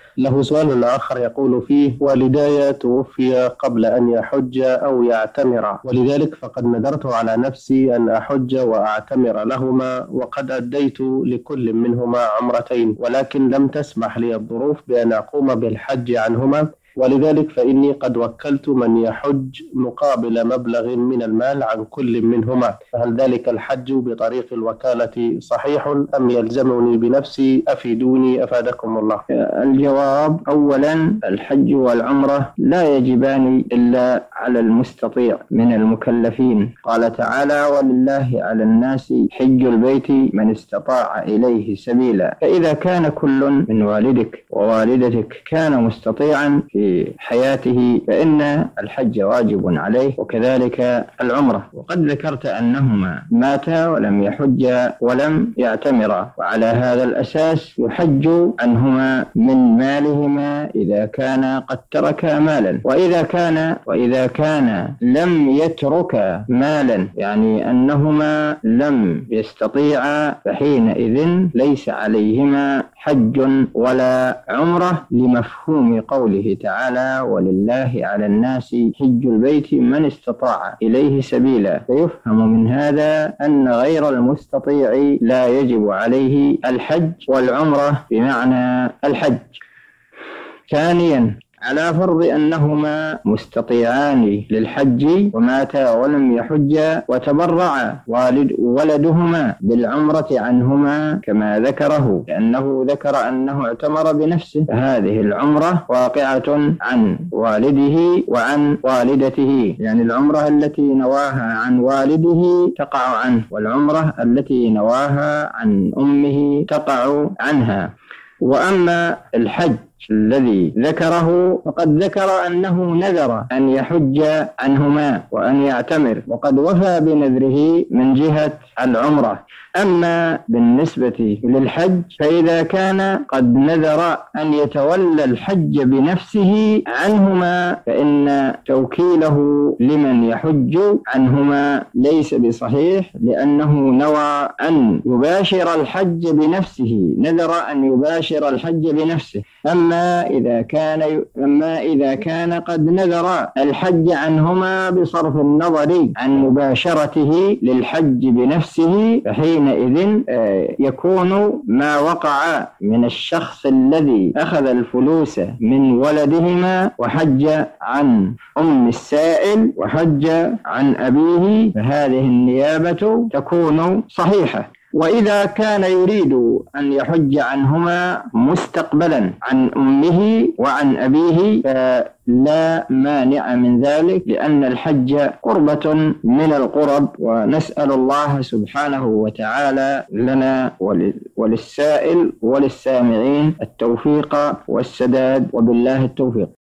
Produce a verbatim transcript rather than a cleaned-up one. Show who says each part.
Speaker 1: له سؤال آخر يقول فيه: والداي توفي قبل أن يحج أو يعتمر، ولذلك فقد نذرت على نفسي أن أحج وأعتمر لهما، وقد أديت لكل منهما عمرتين، ولكن لم تسمح لي الظروف بأن أقوم بالحج عنهما، ولذلك فإني قد وكلت من يحج مقابل مبلغ من المال عن كل منهما، فهل ذلك الحج بطريق الوكالة صحيح أم يلزمني بنفسي؟ أفيدوني أفادكم الله.
Speaker 2: الجواب: أولا، الحج والعمرة لا يجبان إلا على المستطيع من المكلفين. قال تعالى: ولله على الناس حج البيت من استطاع إليه سبيلا. فإذا كان كل من والدك ووالدتك كان مستطيعا في حياته فإن الحج واجب عليه، وكذلك العمرة. وقد ذكرت أنهما ماتا ولم يحج ولم يعتمرا، وعلى هذا الأساس يحج عنهما من مالهما إذا كان قد تركا مالا. وإذا كان وإذا كان لم يتركا مالا، يعني أنهما لم يستطيعا، فحينئذ ليس عليهما حج ولا عمرة، لمفهوم قوله تعالى: ولله على الناس حج البيت من استطاع إليه سبيلا. فيفهم من هذا أن غير المستطيع لا يجب عليه الحج والعمرة بمعنى الحج. ثانيا، على فرض أنهما مستطيعان للحج وماتا ولم يحجا، وتبرع والد ولدهما بالعمرة عنهما كما ذكره، لأنه ذكر أنه اعتمر بنفسه، فهذه العمرة واقعة عن والده وعن والدته، يعني العمرة التي نواها عن والده تقع عنه، والعمرة التي نواها عن أمه تقع عنها. وأما الحج الذي ذكره فقد ذكر أنه نذر أن يحج عنهما وأن يعتمر، وقد وفى بنذره من جهة العمرة. أما بالنسبة للحج فإذا كان قد نذر أن يتولى الحج بنفسه عنهما فإن توكيله لمن يحج عنهما ليس بصحيح، لأنه نوى أن يباشر الحج بنفسه، نذر أن يباشر الحج بنفسه. أما إذا كان أما إذا كان قد نذر الحج عنهما بصرف النظر عن مباشرته للحج بنفسه، فحينئذ يكون ما وقع من الشخص الذي أخذ الفلوس من ولدهما وحج عن أم السائل وحج عن أبيه، فهذه النيابة تكون صحيحة. وإذا كان يريد أن يحج عنهما مستقبلا عن أمه وعن أبيه فلا مانع من ذلك، لأن الحج قربة من القرب، ونسأل الله سبحانه وتعالى لنا وللسائل وللسامعين التوفيق والسداد، وبالله التوفيق.